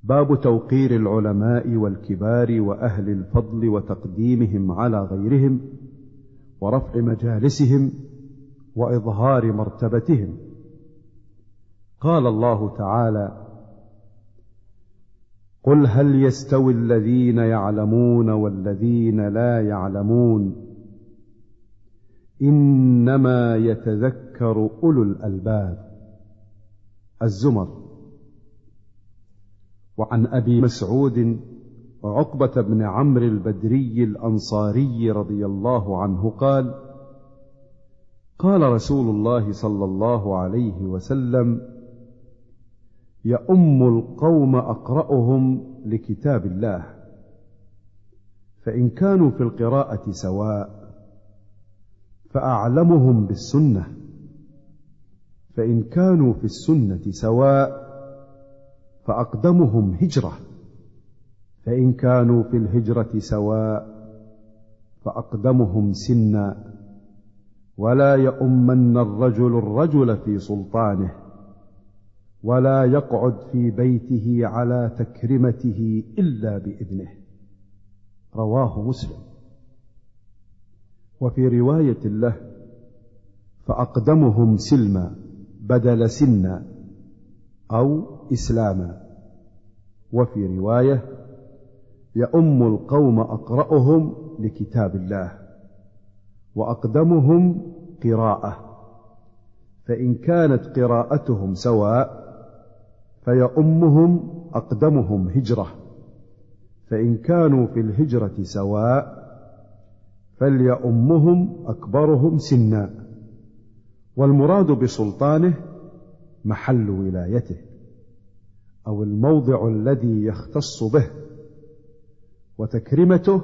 باب توقير العلماء والكبار وأهل الفضل وتقديمهم على غيرهم ورفع مجالسهم وإظهار مرتبتهم. قال الله تعالى: قل هل يستوي الذين يعلمون والذين لا يعلمون إنما يتذكر أولو الألباب. الزمر. وعن أبي مسعود عقبة بن عمرو البدري الأنصاري رضي الله عنه قال: قال رسول الله صلى الله عليه وسلم: يؤم القوم أقرأهم لكتاب الله، فإن كانوا في القراءة سواء فأعلمهم بالسنة، فإن كانوا في السنة سواء فأقدمهم هجرة، فإن كانوا في الهجرة سواء فأقدمهم سنا، ولا يؤمن الرجل في سلطانه، ولا يقعد في بيته على تكرمته إلا بإذنه. رواه مسلم. وفي رواية له: فأقدمهم سلما بدل سنا أو إسلاما. وفي رواية: يؤم القوم أقرأهم لكتاب الله، وأقدمهم قراءة، فإن كانت قراءتهم سواء فيؤمهم أقدمهم هجرة، فإن كانوا في الهجرة سواء فليؤمهم أكبرهم سنا. والمراد بسلطانه محل ولايته أو الموضع الذي يختص به، وتكرمته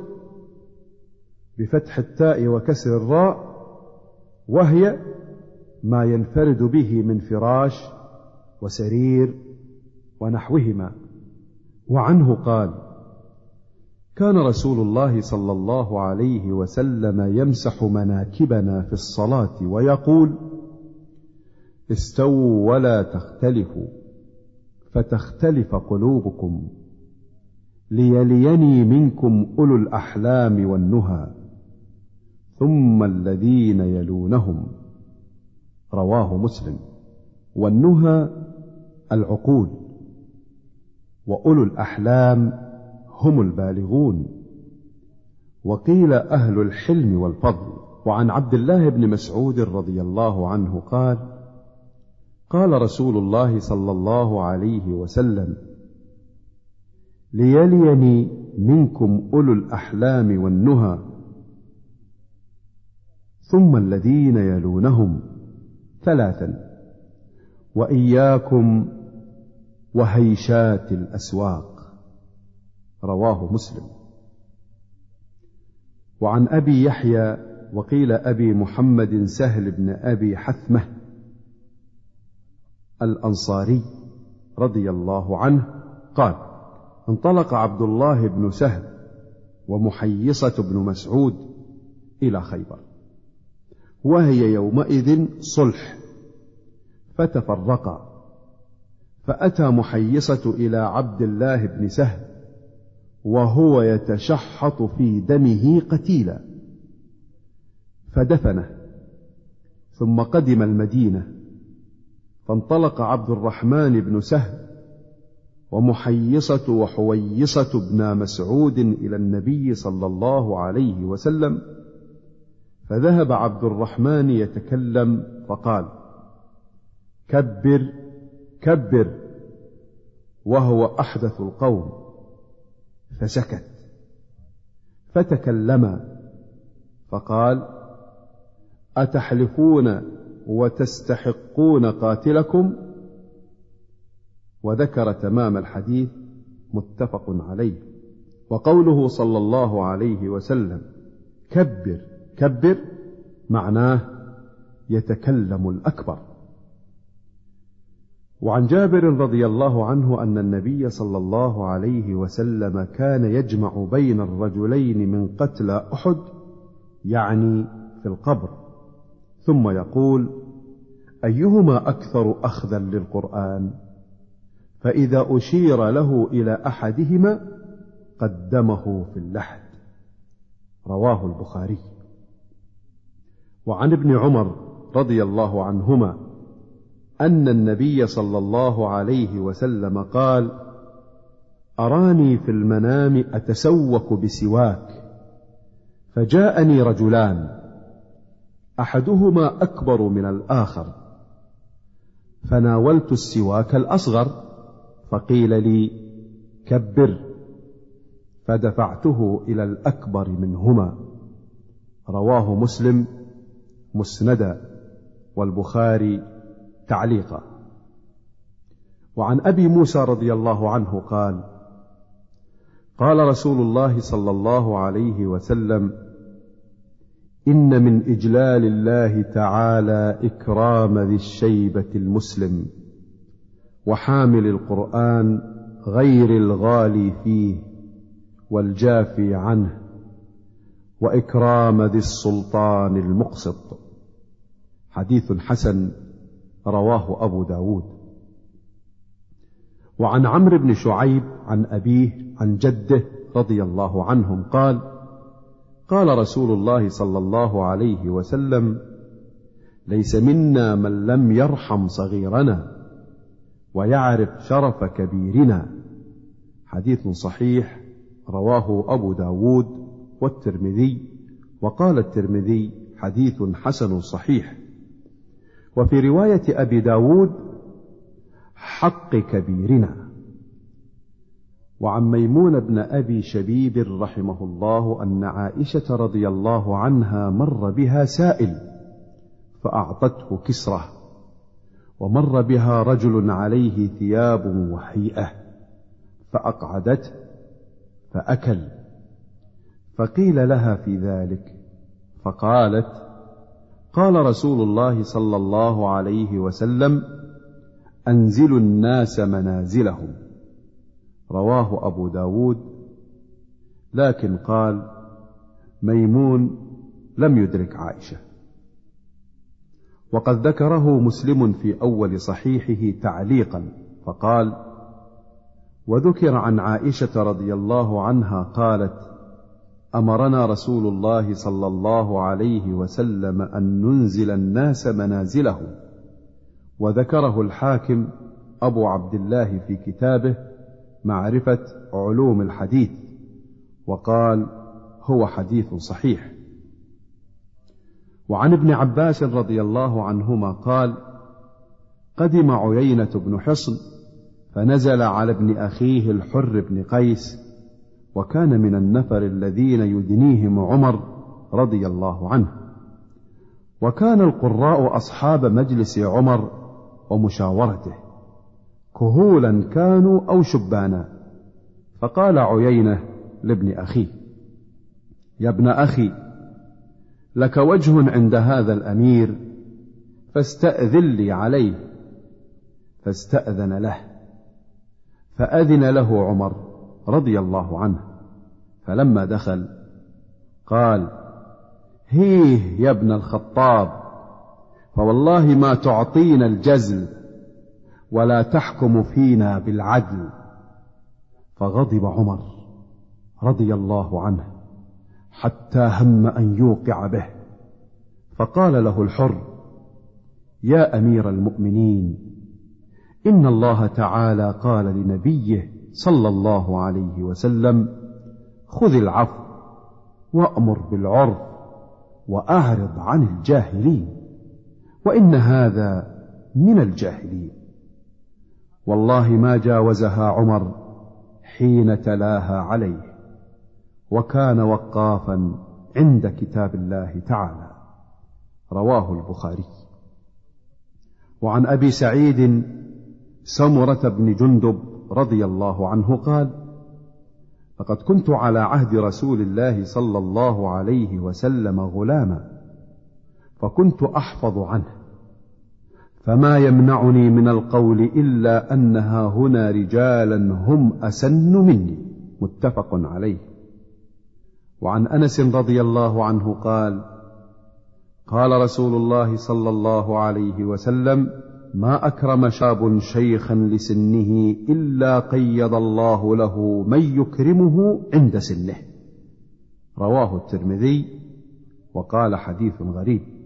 بفتح التاء وكسر الراء، وهي ما ينفرد به من فراش وسرير ونحوهما. وعنه قال: كان رسول الله صلى الله عليه وسلم يمسح مناكبنا في الصلاة ويقول: استووا ولا تختلفوا فتختلف قلوبكم، ليليني منكم أولو الأحلام والنهى ثم الذين يلونهم. رواه مسلم. والنهى العقول، وأولو الأحلام هم البالغون، وقيل أهل الحلم والفضل. وعن عبد الله بن مسعود رضي الله عنه قال: قال رسول الله صلى الله عليه وسلم: ليليني منكم أولو الأحلام والنهى ثم الذين يلونهم ثلاثا، وإياكم وهيشات الأسواق. رواه مسلم. وعن أبي يحيى وقيل أبي محمد سهل بن أبي حثمة الأنصاري رضي الله عنه قال: انطلق عبد الله بن سهل ومحيصة بن مسعود إلى خيبر، وهي يومئذ صلح، فتفرقا، فأتى محيصة إلى عبد الله بن سهل وهو يتشحط في دمه قتيلا، فدفنه، ثم قدم المدينة، فانطلق عبد الرحمن بن سهل ومحيصة وحويصة بن مسعود إلى النبي صلى الله عليه وسلم، فذهب عبد الرحمن يتكلم فقال: كبر كبر، وهو أحدث القوم، فسكت. فتكلما فقال: أتحلفون وتستحقون قاتلكم؟ وذكر تمام الحديث، متفق عليه. وقوله صلى الله عليه وسلم كبر كبر معناه يتكلم الأكبر. وعن جابر رضي الله عنه أن النبي صلى الله عليه وسلم كان يجمع بين الرجلين من قتلى أحد، يعني في القبر، ثم يقول: أيهما أكثر أخذا للقرآن؟ فإذا أشير له إلى أحدهما قدمه في اللحد. رواه البخاري. وعن ابن عمر رضي الله عنهما أن النبي صلى الله عليه وسلم قال: أراني في المنام أتسوك بسواك، فجاءني رجلان أحدهما أكبر من الآخر، فناولت السواك الأصغر، فقيل لي: كبر، فدفعته إلى الأكبر منهما. رواه مسلم مسندا، والبخاري تعليقا. وعن أبي موسى رضي الله عنه قال: قال رسول الله صلى الله عليه وسلم: إن من إجلال الله تعالى إكرام ذي الشيبة المسلم، وحامل القرآن غير الغالي فيه والجافي عنه، وإكرام ذي السلطان المقسط. حديث حسن، رواه أبو داود. وعن عمرو بن شعيب عن أبيه عن جده رضي الله عنهم قال: قال رسول الله صلى الله عليه وسلم: ليس منا من لم يرحم صغيرنا ويعرف شرف كبيرنا. حديث صحيح، رواه أبو داود والترمذي، وقال الترمذي: حديث حسن صحيح. وفي رواية أبي داود: حق كبيرنا. وعن ميمون بن أبي شبيب رحمه الله أن عائشة رضي الله عنها مر بها سائل فأعطته كسرة، ومر بها رجل عليه ثياب وهيئة فأقعدته فأكل، فقيل لها في ذلك فقالت: قال رسول الله صلى الله عليه وسلم: أنزلوا الناس منازلهم. رواه أبو داود، لكن قال: ميمون لم يدرك عائشة. وقد ذكره مسلم في أول صحيحه تعليقا فقال: وذكر عن عائشة رضي الله عنها قالت: أمرنا رسول الله صلى الله عليه وسلم أن ننزل الناس منازلهم. وذكره الحاكم أبو عبد الله في كتابه معرفة علوم الحديث، وقال: هو حديث صحيح. وعن ابن عباس رضي الله عنهما قال: قدم عيينة بن حصن فنزل على ابن أخيه الحر بن قيس، وكان من النفر الذين يدنيهم عمر رضي الله عنه. وكان القراء أصحاب مجلس عمر ومشاورته، كهولا كانوا أو شبانا. فقال عيينة لابن أخيه: يا ابن أخي، لك وجه عند هذا الأمير، فاستأذن لي عليه. فاستأذن له، فأذن له عمر رضي الله عنه، فلما دخل قال: هيه يا ابن الخطاب، فوالله ما تعطينا الجزل ولا تحكم فينا بالعدل. فغضب عمر رضي الله عنه حتى هم أن يوقع به، فقال له الحر: يا أمير المؤمنين، إن الله تعالى قال لنبيه صلى الله عليه وسلم: خذ العفو وأمر بالعرف وأعرض عن الجاهلين، وإن هذا من الجاهلين. والله ما جاوزها عمر حين تلاها عليه، وكان وقافا عند كتاب الله تعالى. رواه البخاري. وعن أبي سعيد سمرة بن جندب رضي الله عنه قال: لقد كنت على عهد رسول الله صلى الله عليه وسلم غلاما، فكنت أحفظ عنه، فما يمنعني من القول إلا أنها هنا رجالا هم أسن مني. متفق عليه. وعن أنس رضي الله عنه قال: قال رسول الله صلى الله عليه وسلم: ما أكرم شاب شيخا لسنه إلا قيض الله له من يكرمه عند سنه. رواه الترمذي وقال حديث غريب.